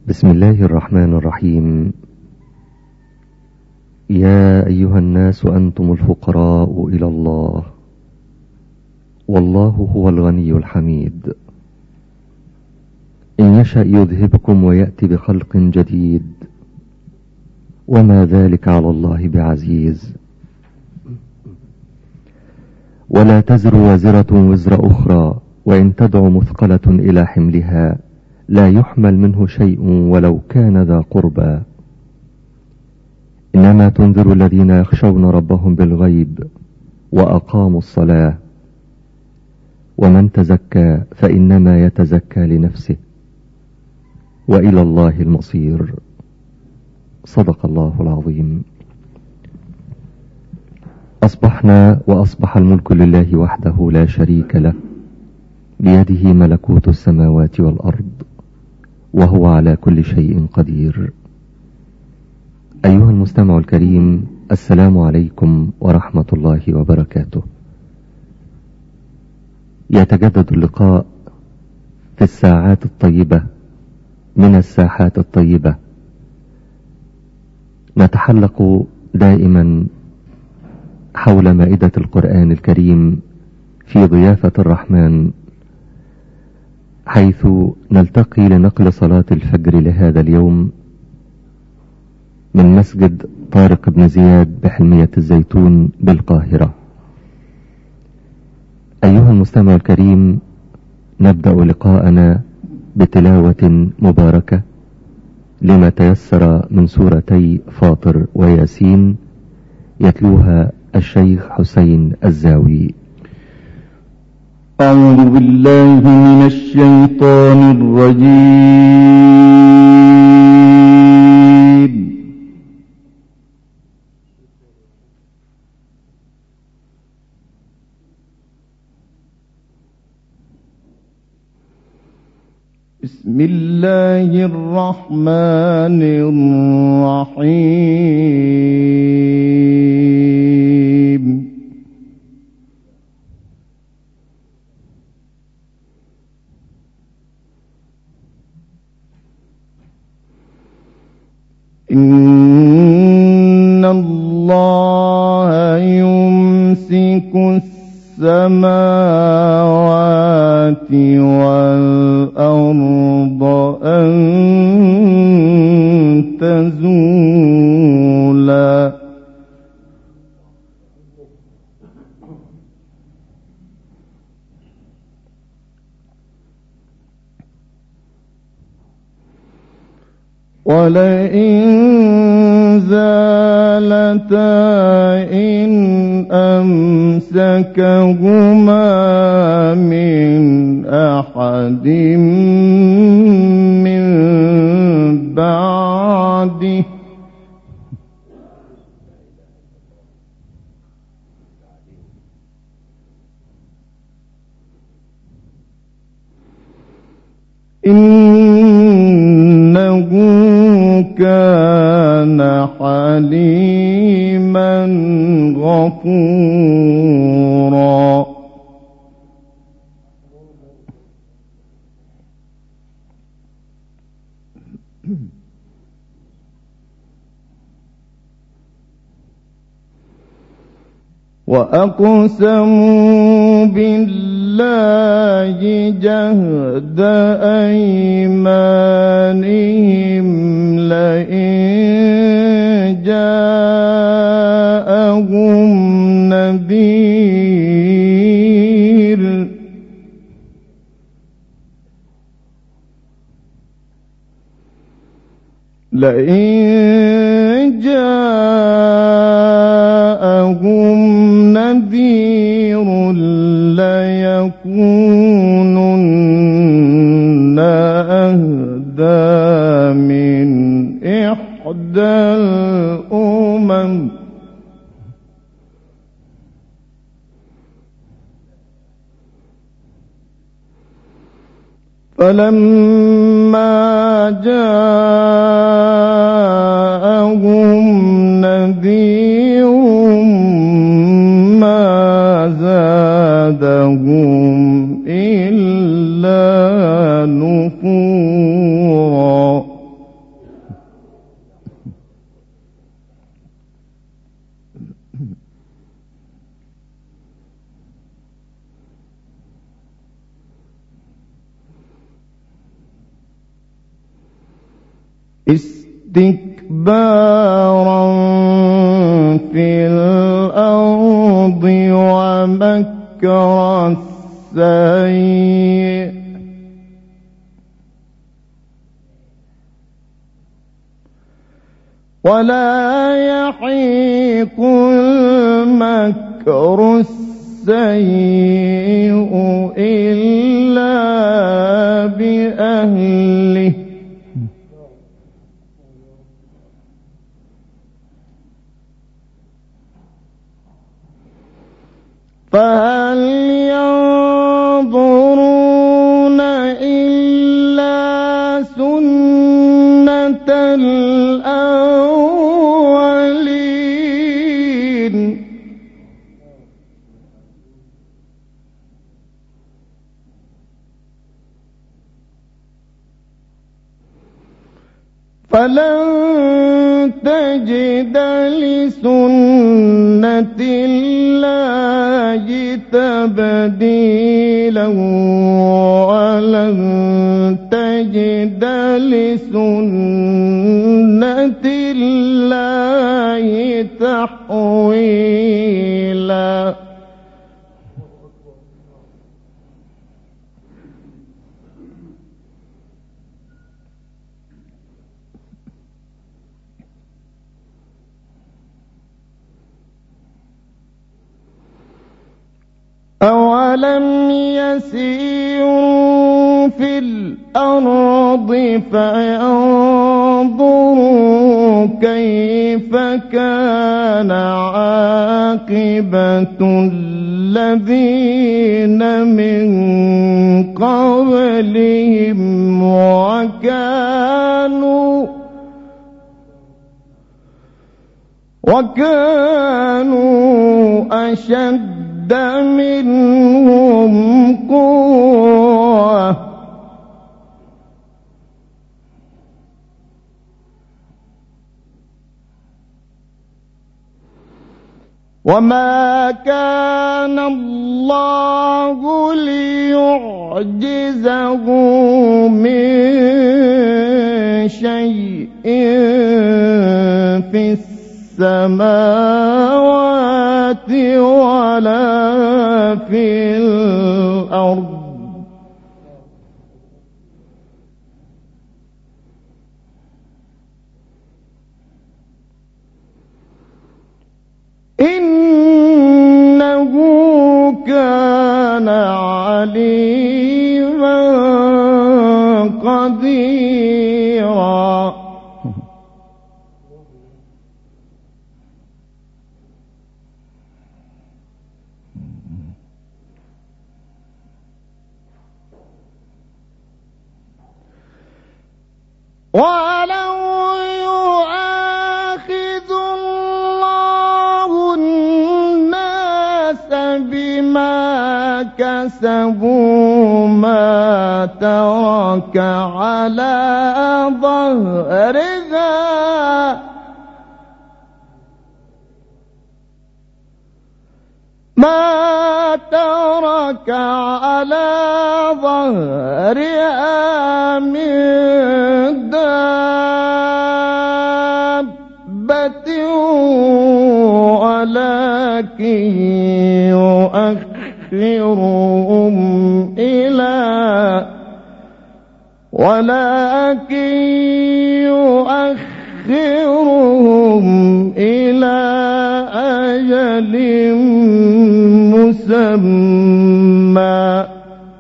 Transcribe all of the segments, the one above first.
بسم الله الرحمن الرحيم. يا أيها الناس أنتم الفقراء إلى الله والله هو الغني الحميد. إن يشأ يذهبكم ويأتي بخلق جديد وما ذلك على الله بعزيز. ولا تزر وازرة وزر أخرى وإن تدع مثقلة إلى حملها لا يحمل منه شيء ولو كان ذا قربى. إنما تنذر الذين يخشون ربهم بالغيب وأقاموا الصلاة ومن تزكى فإنما يتزكى لنفسه وإلى الله المصير. صدق الله العظيم. أصبحنا وأصبح الملك لله وحده لا شريك له، بيده ملكوت السماوات والأرض وهو على كل شيء قدير. أيها المستمع الكريم، السلام عليكم ورحمة الله وبركاته. يتجدد اللقاء في الساعات الطيبة من الساحات الطيبة. نتحلق دائما حول مائدة القرآن الكريم في ضيافة الرحمن، حيث نلتقي لنقل صلاة الفجر لهذا اليوم من مسجد طارق بن زياد بحلمية الزيتون بالقاهرة. أيها المستمع الكريم، نبدأ لقاءنا بتلاوة مباركة لما تيسر من سورتي فاطر وياسين، يتلوها الشيخ حسين الزاوي. أعوذ بالله من الشيطان الرجيم. بسم الله الرحمن الرحيم. إن الله يمسك السماوات والأرض أن تزولا ولئن زالتا إن أمسكهما من أحد من بعده إنه كان حليما غفورا. وأقسموا بالله جهد أيمانهم لئن جاءهم نذير ليكونن أهدى من إحدى الأمم فلما جاءهم نذير ما زادهم إلا نفورا. استكبارا في الأرض ومكر السيء ولا يحيق المكر السيء إلا بأهله فهل ينظرون إلا سنة الأولين فلن تجد لسنة الله تبديلا ولن تجد لسنة الله تحويلا أولم يسيروا في الأرض فينظروا كيف كان عاقبة الذين من قبلهم وكانوا أشد منهم قوة وما كان الله ليعجزه من شيء في السماوات ولا في الأرض إنه كان عليما قديرا ولو يؤاخذ الله الناس بما كسبوا ما ترك على ظهرها من دابة ولكن يؤخرهم إلى أجل مسمى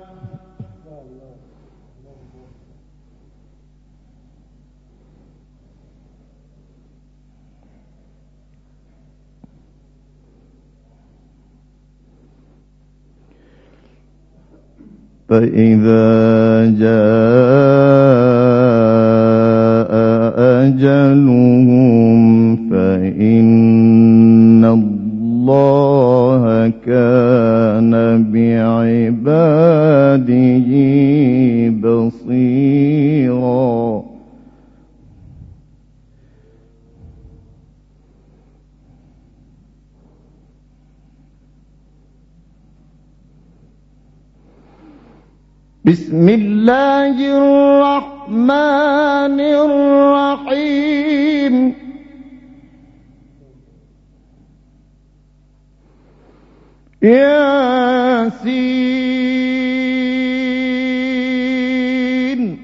فإذا جاء أجلهم فإن الله كان بعباده بصيرا بسم الله الرحمن الرحمن الرحيم ياسين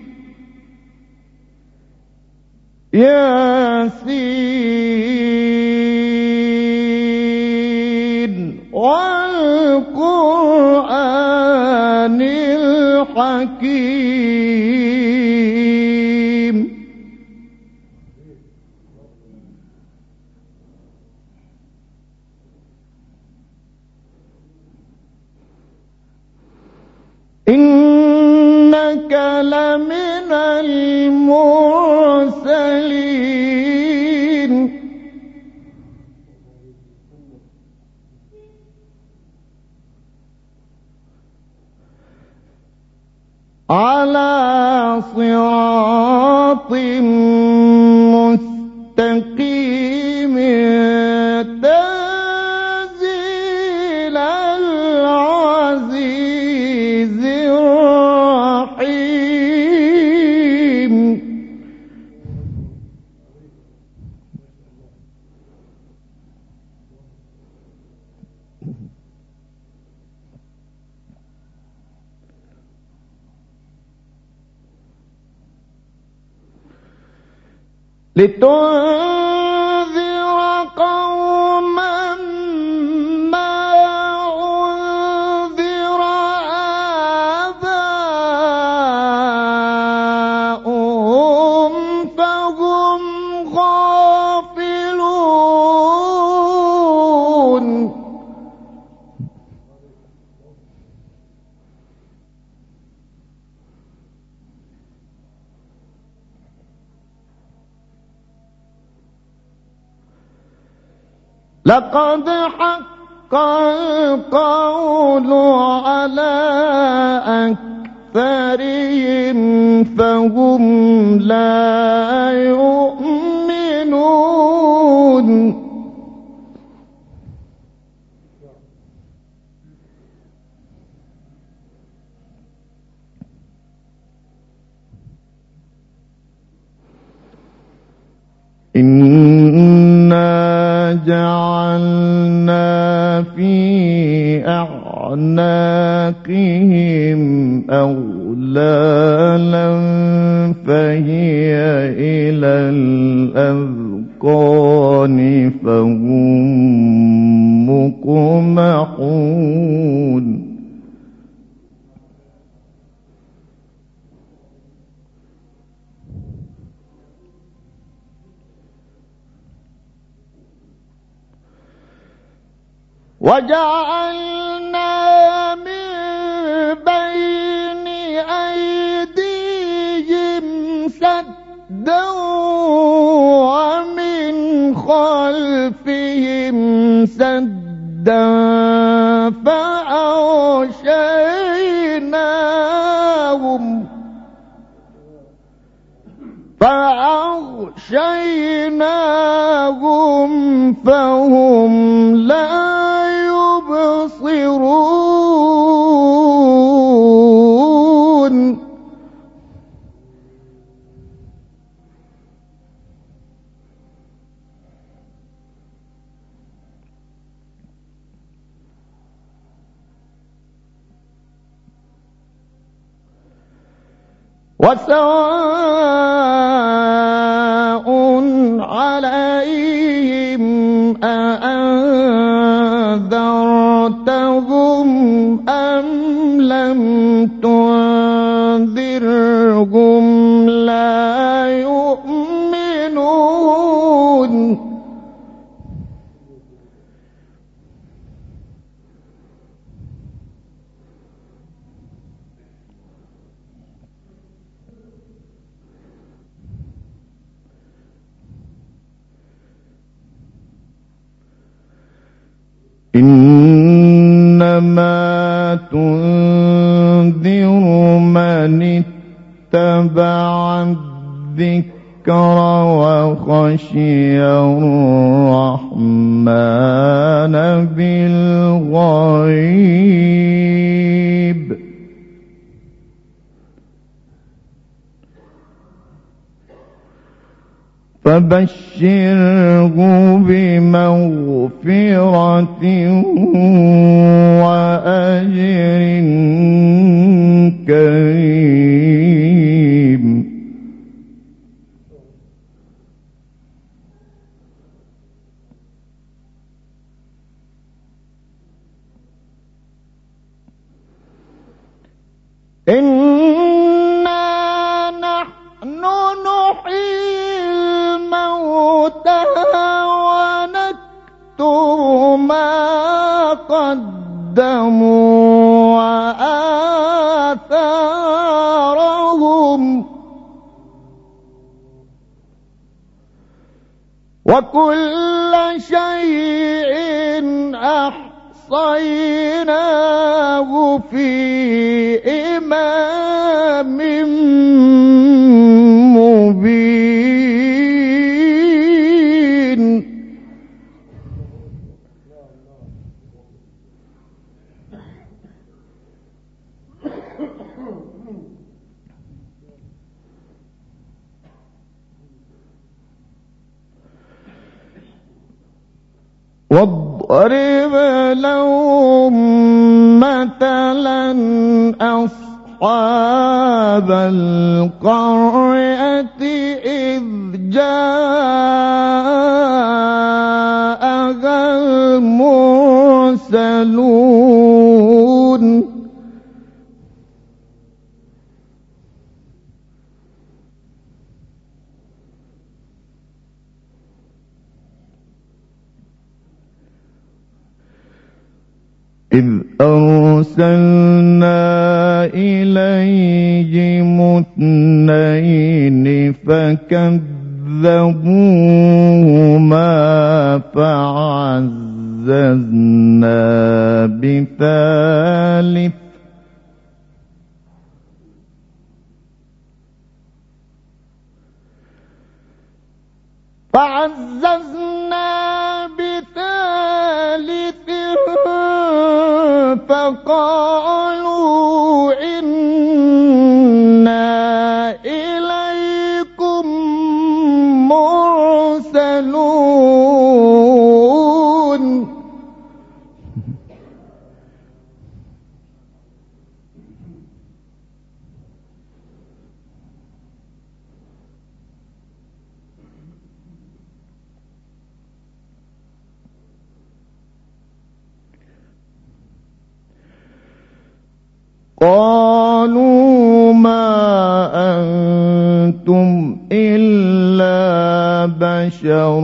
ياسين والقرآن الحكيم إنك لمن المرسلين على صراط مستقيم تنزيل العزيز الرحيم لتنذر قوما ما أنذر آباؤهم فهم غافلون لقد حق القول على أكثرهم فهم لا يؤمنون إنا جعلنا في أعناقهم أغلالا فهي إلى الأذقان فهم مقمحون وجعلنا من بين أيديهم سدا ومن خلفهم سدا فأغشيناهم فهم لا يبصرون وسواء عليهم أأنذرتهم أم لم تنذرهم لا يؤمنون إنما تنذر من اتبع الذكر وخشي الرحمن بالغيب فبشره بمغفرة وأجر كريم. إنا نحن نحيي الموتى ونكتب ما قدموا وآثارهم وكل شيء أحصيناه في إمام مبين. واضرب لهم مثلا أصحاب القرية إذ جاءها المرسلون إذ أرسلنا إليهم اثنين فكذبوهما فعززنا بثالث فقالوا إنا إليكم مرسلون. قالوا ما أنتم إلا بشر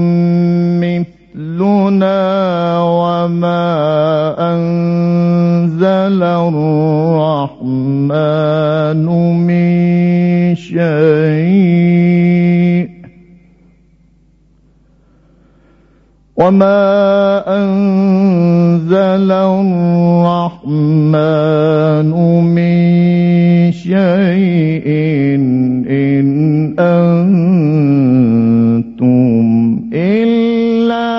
مثلنا وما أنزل الرحمن من شيء إن أنتم إلا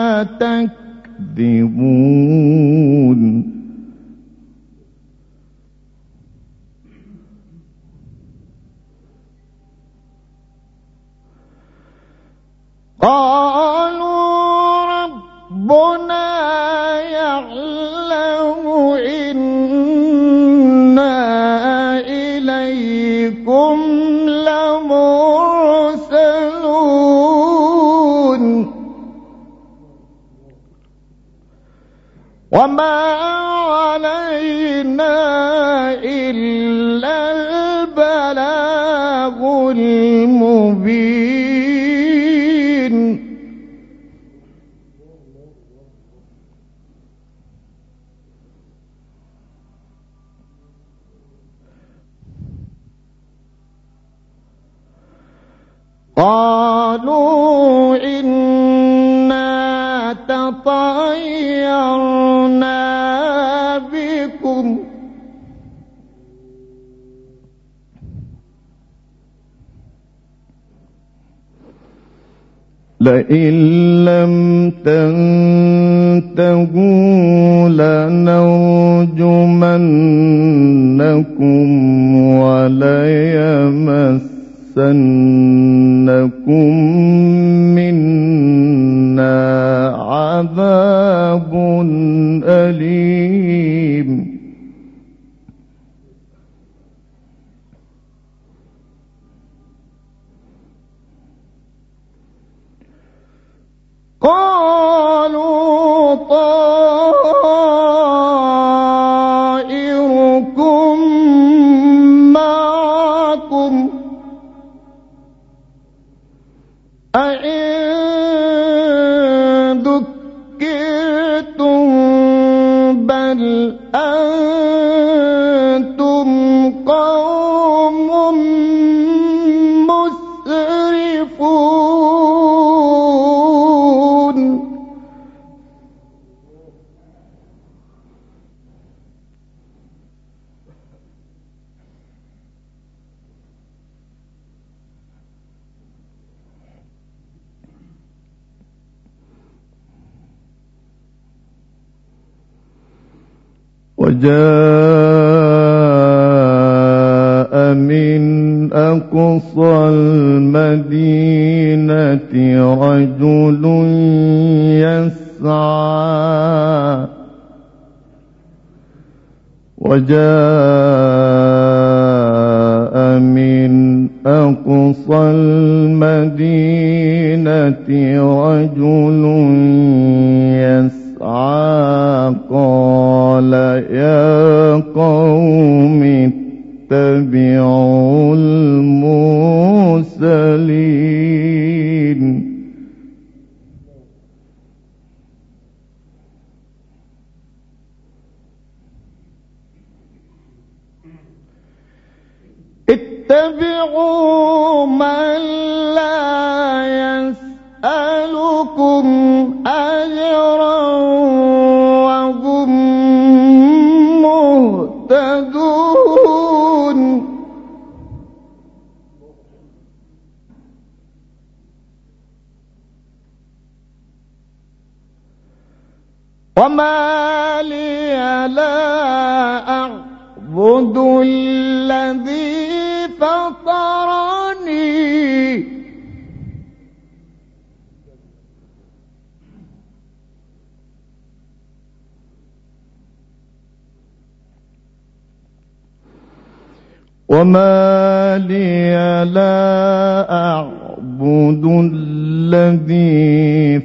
تكذبون. قالوا ربنا يعلم إنا إليكم لمرسلون وما علينا إلا البلاغ المبين. قالوا إنا تطيرنا بكم لئن لم تنتهوا لنرجمنكم وليمسنكم منا عذاب أليم. قالوا طائركم معكم أئن ذكرتم بل أنتم قوم مسرفون. وجاء من أقصى المدينة رجل يسعى قال يا قوم اتبعوا المرسلين. اتبعوا من لا يسألكم أجرا وهم مهتدون. وما لي لا أعبد الذي فطرني وما لي لا أعبد الذي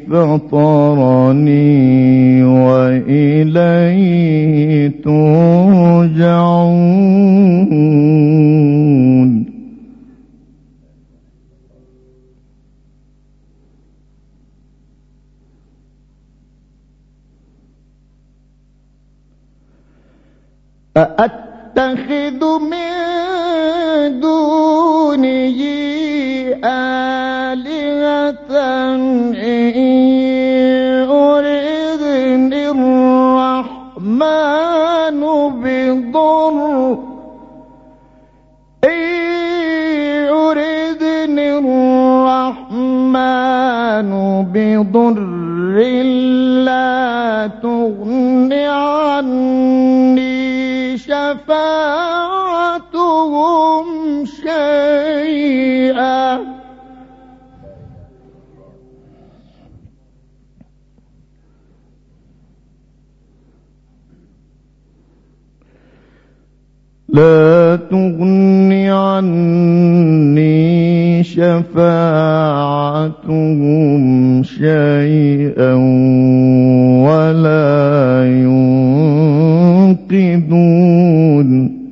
فطرني وإليه ترجعون. أأتخذ من دونه آلهة إن يردني الرحمن بضر لا تغن عني شفاعتهم شيئا لا تغن عني شفاعتهم شيئا ولا ينقذون.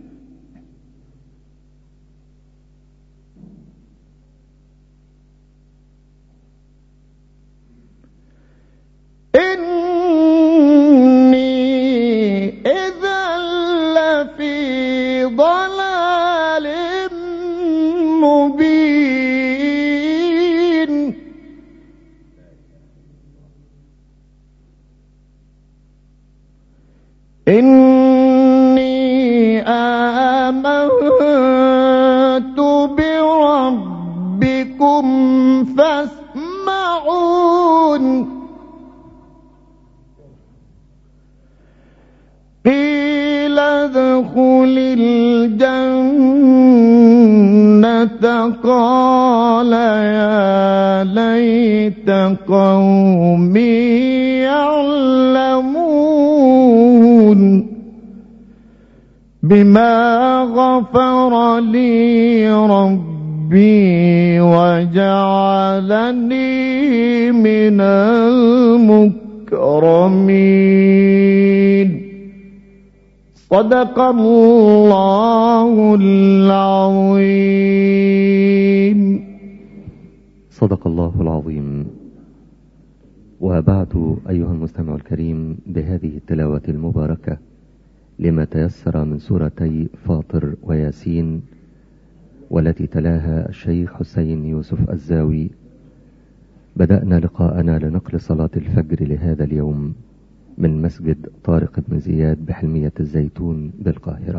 إني إذا لفي ضلال مبين. إني آمنت بربكم فاسمعون. قيل ادخل الجنة قال يا ليت قومي يعلمون بما غفر لي ربي وجعلني من المكرمين. صدق الله العظيم. صدق الله العظيم. وبعد أيها المستمع الكريم، بهذه التلاوة المباركة لما تيسر من سورتي فاطر وياسين، والتي تلاها الشيخ حسين يوسف الزاوي، بدأنا لقاءنا لنقل صلاة الفجر لهذا اليوم من مسجد طارق بن زياد بحلمية الزيتون بالقاهرة.